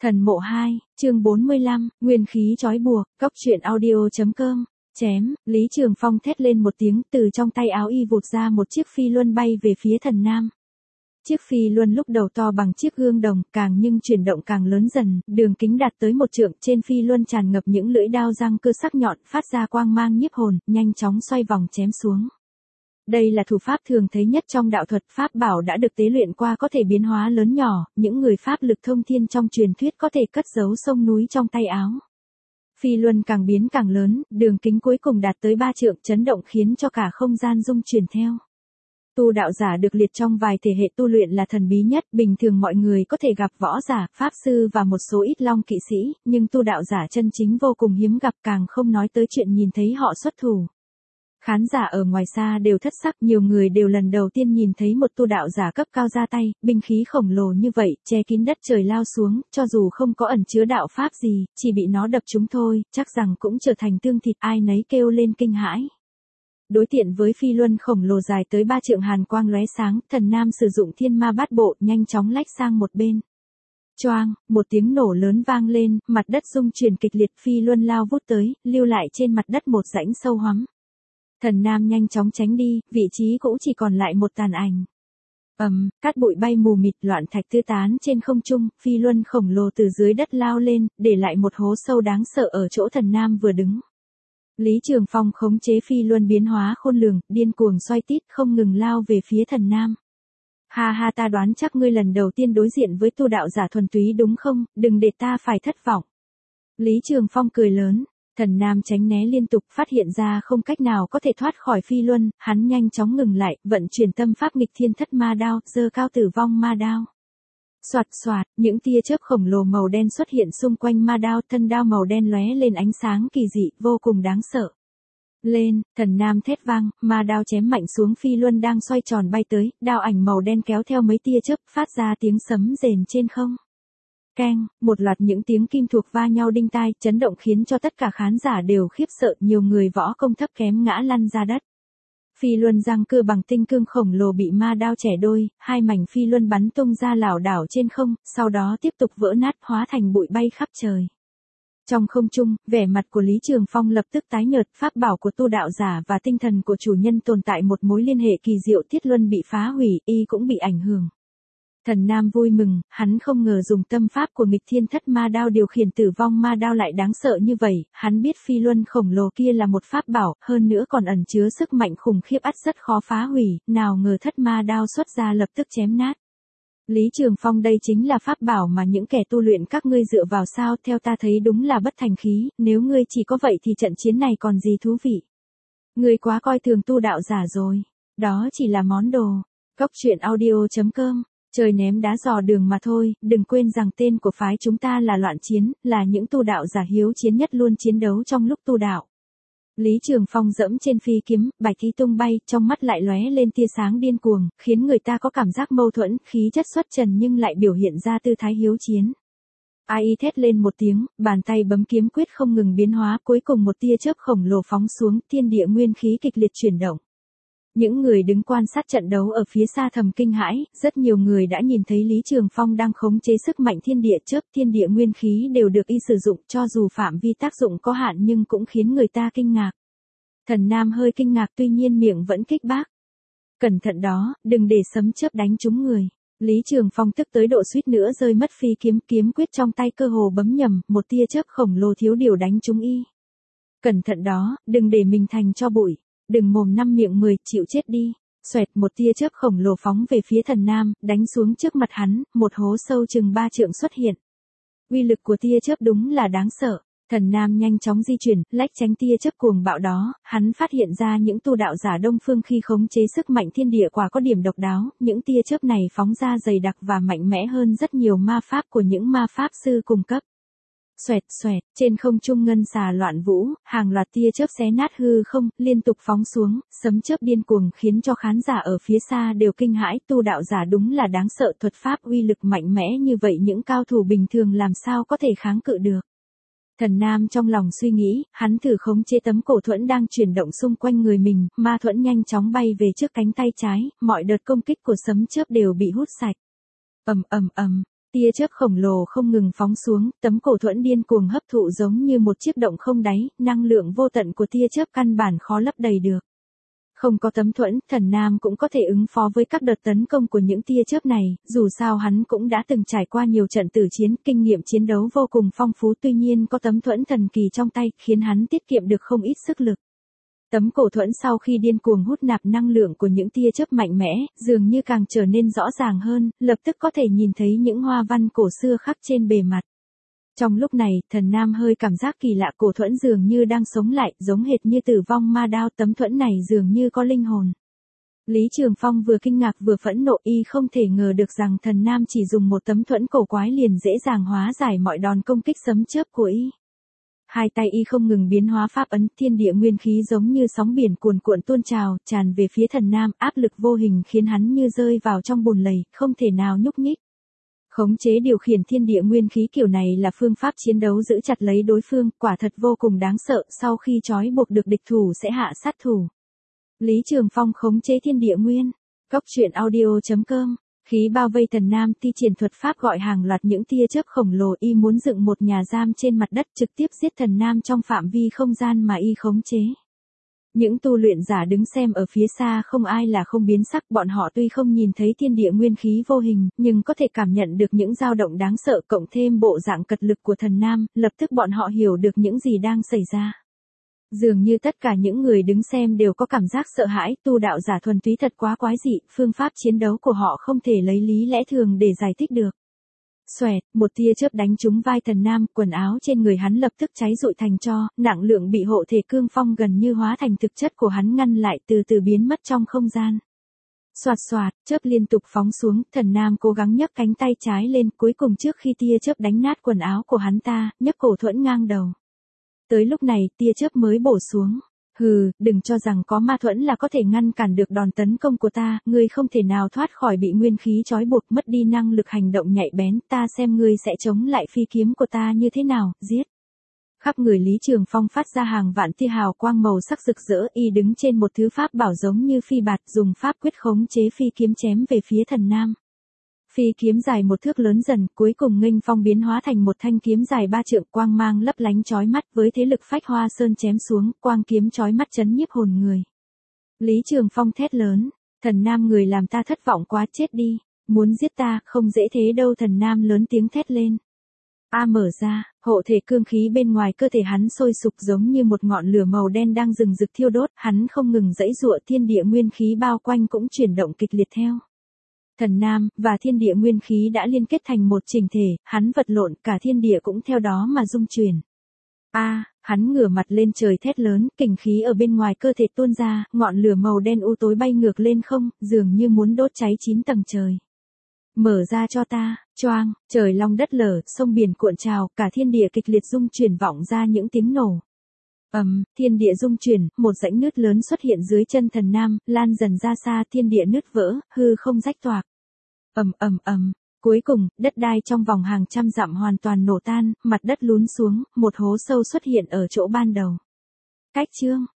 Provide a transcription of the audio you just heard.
Thần mộ 2, chương 45, nguyên khí trói buộc, góc truyện audio.com, chém, Lý Trường Phong thét lên một tiếng, từ trong tay áo y vụt ra một chiếc phi luân bay về phía thần nam. Chiếc phi luân lúc đầu to bằng chiếc gương đồng, càng nhưng chuyển động càng lớn dần, đường kính đạt tới 1 trượng, trên phi luân tràn ngập những lưỡi đao răng cưa sắc nhọn, phát ra quang mang nhiếp hồn, nhanh chóng xoay vòng chém xuống. Đây là thủ pháp thường thấy nhất trong đạo thuật, pháp bảo đã được tế luyện qua có thể biến hóa lớn nhỏ, những người pháp lực thông thiên trong truyền thuyết có thể cất giấu sông núi trong tay áo. Phi luân càng biến càng lớn, đường kính cuối cùng đạt tới 3 trượng, chấn động khiến cho cả không gian rung chuyển theo. Tu đạo giả được liệt trong vài thể hệ tu luyện là thần bí nhất, bình thường mọi người có thể gặp võ giả, pháp sư và một số ít long kỵ sĩ, nhưng tu đạo giả chân chính vô cùng hiếm gặp, càng không nói tới chuyện nhìn thấy họ xuất thủ. Khán giả ở ngoài xa đều thất sắc, nhiều người đều lần đầu tiên nhìn thấy một tu đạo giả cấp cao ra tay, binh khí khổng lồ như vậy, che kín đất trời lao xuống, cho dù không có ẩn chứa đạo pháp gì, chỉ bị nó đập trúng thôi, chắc rằng cũng trở thành tương thịt, ai nấy kêu lên kinh hãi. Đối tiện với phi luân khổng lồ dài tới 3 trượng, hàn quang lóe sáng, thần nam sử dụng thiên ma bát bộ, nhanh chóng lách sang một bên. Choang, một tiếng nổ lớn vang lên, mặt đất rung chuyển kịch liệt, phi luân lao vút tới, lưu lại trên mặt đất một rãnh sâu hoắm. Thần nam nhanh chóng tránh đi, vị trí cũng chỉ còn lại một tàn ảnh. Cát bụi bay mù mịt, loạn thạch tứ tán trên không trung, phi luân khổng lồ từ dưới đất lao lên, để lại một hố sâu đáng sợ ở chỗ thần nam vừa đứng. Lý Trường Phong khống chế phi luân biến hóa khôn lường, điên cuồng xoay tít, không ngừng lao về phía thần nam. Ha ha, ta đoán chắc ngươi lần đầu tiên đối diện với tu đạo giả thuần túy đúng không, đừng để ta phải thất vọng. Lý Trường Phong cười lớn. Thần nam tránh né liên tục, phát hiện ra không cách nào có thể thoát khỏi phi luân, hắn nhanh chóng ngừng lại, vận chuyển tâm pháp nghịch thiên thất ma đao, giơ cao tử vong ma đao. Soạt soạt, những tia chớp khổng lồ màu đen xuất hiện xung quanh ma đao, thân đao màu đen lóe lên ánh sáng kỳ dị, vô cùng đáng sợ. Lên, thần nam thét vang, ma đao chém mạnh xuống phi luân đang xoay tròn bay tới, đao ảnh màu đen kéo theo mấy tia chớp, phát ra tiếng sấm rền trên không. Keng, một loạt những tiếng kim thuộc va nhau đinh tai, chấn động khiến cho tất cả khán giả đều khiếp sợ, nhiều người võ công thấp kém ngã lăn ra đất. Phi luân răng cưa bằng tinh cương khổng lồ bị ma đao chẻ đôi, hai mảnh phi luân bắn tung ra lảo đảo trên không, sau đó tiếp tục vỡ nát, hóa thành bụi bay khắp trời. Trong không trung, vẻ mặt của Lý Trường Phong lập tức tái nhợt, pháp bảo của tu đạo giả và tinh thần của chủ nhân tồn tại một mối liên hệ kỳ diệu, thiết luân bị phá hủy, y cũng bị ảnh hưởng. Thần nam vui mừng, hắn không ngờ dùng tâm pháp của nghịch thiên thất ma đao điều khiển tử vong ma đao lại đáng sợ như vậy, hắn biết phi luân khổng lồ kia là một pháp bảo, hơn nữa còn ẩn chứa sức mạnh khủng khiếp, ắt rất khó phá hủy, nào ngờ thất ma đao xuất ra lập tức chém nát. Lý Trường Phong, đây chính là pháp bảo mà những kẻ tu luyện các ngươi dựa vào sao, theo ta thấy đúng là bất thành khí, nếu ngươi chỉ có vậy thì trận chiến này còn gì thú vị. Ngươi quá coi thường tu đạo giả rồi, đó chỉ là món đồ. Góc truyện audio.com. Trời ném đá dò đường mà thôi, đừng quên rằng tên của phái chúng ta là loạn chiến, là những tu đạo giả hiếu chiến nhất luôn chiến đấu trong lúc tu đạo. Lý Trường Phong dẫm trên phi kiếm, bạch khí tung bay, trong mắt lại lóe lên tia sáng điên cuồng, khiến người ta có cảm giác mâu thuẫn, khí chất xuất trần nhưng lại biểu hiện ra tư thái hiếu chiến. Ai thét lên một tiếng, bàn tay bấm kiếm quyết không ngừng biến hóa, cuối cùng một tia chớp khổng lồ phóng xuống, thiên địa nguyên khí kịch liệt chuyển động. Những người đứng quan sát trận đấu ở phía xa thầm kinh hãi, rất nhiều người đã nhìn thấy Lý Trường Phong đang khống chế sức mạnh thiên địa, chớp thiên địa nguyên khí đều được y sử dụng, cho dù phạm vi tác dụng có hạn nhưng cũng khiến người ta kinh ngạc. Thần nam hơi kinh ngạc, tuy nhiên miệng vẫn kích bác. Cẩn thận đó, đừng để sấm chớp đánh trúng người. Lý Trường Phong tức tới độ suýt nữa rơi mất phi kiếm, kiếm quyết trong tay cơ hồ bấm nhầm, một tia chớp khổng lồ thiếu điều đánh trúng y. Cẩn thận đó, đừng để mình thành tro bụi. Đừng mồm năm miệng 10, chịu chết đi. Xoẹt, một tia chớp khổng lồ phóng về phía thần nam, đánh xuống trước mặt hắn, một hố sâu chừng 3 trượng xuất hiện. Uy lực của tia chớp đúng là đáng sợ. Thần nam nhanh chóng di chuyển, lách tránh tia chớp cuồng bạo đó, hắn phát hiện ra những tu đạo giả Đông Phương khi khống chế sức mạnh thiên địa quả có điểm độc đáo, những tia chớp này phóng ra dày đặc và mạnh mẽ hơn rất nhiều ma pháp của những ma pháp sư cùng cấp. Xoẹt xoẹt, trên không trung ngân xà loạn vũ, hàng loạt tia chớp xé nát hư không, liên tục phóng xuống, sấm chớp điên cuồng khiến cho khán giả ở phía xa đều kinh hãi, tu đạo giả đúng là đáng sợ, thuật pháp uy lực mạnh mẽ như vậy những cao thủ bình thường làm sao có thể kháng cự được. Thần nam trong lòng suy nghĩ, hắn thử khống chế tấm cổ thuẫn đang chuyển động xung quanh người mình, ma thuẫn nhanh chóng bay về trước cánh tay trái, mọi đợt công kích của sấm chớp đều bị hút sạch. Tia chớp khổng lồ không ngừng phóng xuống, tấm cổ thuẫn điên cuồng hấp thụ giống như một chiếc động không đáy, năng lượng vô tận của tia chớp căn bản khó lấp đầy được. Không có tấm thuẫn, Thần Nam cũng có thể ứng phó với các đợt tấn công của những tia chớp này, dù sao hắn cũng đã từng trải qua nhiều trận tử chiến, kinh nghiệm chiến đấu vô cùng phong phú, tuy nhiên có tấm thuẫn thần kỳ trong tay, khiến hắn tiết kiệm được không ít sức lực. Tấm cổ thuẫn sau khi điên cuồng hút nạp năng lượng của những tia chớp mạnh mẽ, dường như càng trở nên rõ ràng hơn, lập tức có thể nhìn thấy những hoa văn cổ xưa khắc trên bề mặt. Trong lúc này, Thần Nam hơi cảm giác kỳ lạ, cổ thuẫn dường như đang sống lại, giống hệt như Tử Vong Ma Đao, tấm thuẫn này dường như có linh hồn. Lý Trường Phong vừa kinh ngạc vừa phẫn nộ, y không thể ngờ được rằng Thần Nam chỉ dùng một tấm thuẫn cổ quái liền dễ dàng hóa giải mọi đòn công kích sấm chớp của y. Hai tay y không ngừng biến hóa pháp ấn, thiên địa nguyên khí giống như sóng biển cuồn cuộn tuôn trào, tràn về phía Thần Nam, áp lực vô hình khiến hắn như rơi vào trong bùn lầy, không thể nào nhúc nhích. Khống chế điều khiển thiên địa nguyên khí kiểu này là phương pháp chiến đấu giữ chặt lấy đối phương, quả thật vô cùng đáng sợ, sau khi trói buộc được địch thủ sẽ hạ sát thủ. Lý Trường Phong khống chế thiên địa nguyên. Góc truyện audio.com. Khí bao vây Thần Nam, thi triển thuật pháp gọi hàng loạt những tia chớp khổng lồ, y muốn dựng một nhà giam trên mặt đất trực tiếp giết Thần Nam trong phạm vi không gian mà y khống chế. Những tu luyện giả đứng xem ở phía xa không ai là không biến sắc, bọn họ tuy không nhìn thấy thiên địa nguyên khí vô hình, nhưng có thể cảm nhận được những dao động đáng sợ, cộng thêm bộ dạng cật lực của Thần Nam, lập tức bọn họ hiểu được những gì đang xảy ra. Dường như tất cả những người đứng xem đều có cảm giác sợ hãi, tu đạo giả thuần túy thật quá quái dị, phương pháp chiến đấu của họ không thể lấy lý lẽ thường để giải thích được. Xoẹt, một tia chớp đánh trúng vai Thần Nam, quần áo trên người hắn lập tức cháy rụi thành tro, nặng lượng bị hộ thể cương phong gần như hóa thành thực chất của hắn ngăn lại, từ từ biến mất trong không gian. Xoạt xoạt, chớp liên tục phóng xuống, Thần Nam cố gắng nhấc cánh tay trái lên, cuối cùng trước khi tia chớp đánh nát quần áo của hắn ta, nhấc cổ thuẫn ngang đầu. Tới lúc này, tia chớp mới bổ xuống. Hừ, đừng cho rằng có ma thuẫn là có thể ngăn cản được đòn tấn công của ta, ngươi không thể nào thoát khỏi bị nguyên khí trói buộc, mất đi năng lực hành động nhạy bén, ta xem ngươi sẽ chống lại phi kiếm của ta như thế nào, giết. Khắp người Lý Trường Phong phát ra hàng vạn tia hào quang màu sắc rực rỡ, y đứng trên một thứ pháp bảo giống như phi bạt, dùng pháp quyết khống chế phi kiếm chém về phía Thần Nam. Phi kiếm dài một thước lớn dần, cuối cùng nghênh phong biến hóa thành một thanh kiếm dài 3 trượng, quang mang lấp lánh chói mắt, với thế lực phách hoa sơn chém xuống, quang kiếm chói mắt chấn nhiếp hồn người. Lý Trường Phong thét lớn, Thần Nam người làm ta thất vọng quá, chết đi, muốn giết ta, không dễ thế đâu. Thần Nam lớn tiếng thét lên. Mở ra, hộ thể cương khí bên ngoài cơ thể hắn sôi sục giống như một ngọn lửa màu đen đang rừng rực thiêu đốt, hắn không ngừng giãy giụa, thiên địa nguyên khí bao quanh cũng chuyển động kịch liệt theo. Thần Nam và thiên địa nguyên khí đã liên kết thành một chỉnh thể, hắn vật lộn, cả thiên địa cũng theo đó mà rung chuyển. Hắn ngửa mặt lên trời thét lớn, kình khí ở bên ngoài cơ thể tuôn ra, ngọn lửa màu đen u tối bay ngược lên không, dường như muốn đốt cháy 9 tầng trời. Mở ra cho ta, choang, trời long đất lở, sông biển cuộn trào, cả thiên địa kịch liệt rung chuyển vọng ra những tiếng nổ. Thiên địa rung chuyển, một rãnh nứt lớn xuất hiện dưới chân Thần Nam, lan dần ra xa, thiên địa nứt vỡ, hư không rách toạc. Cuối cùng, đất đai trong vòng hàng trăm dặm hoàn toàn nổ tan, mặt đất lún xuống, một hố sâu xuất hiện ở chỗ ban đầu. Cách chương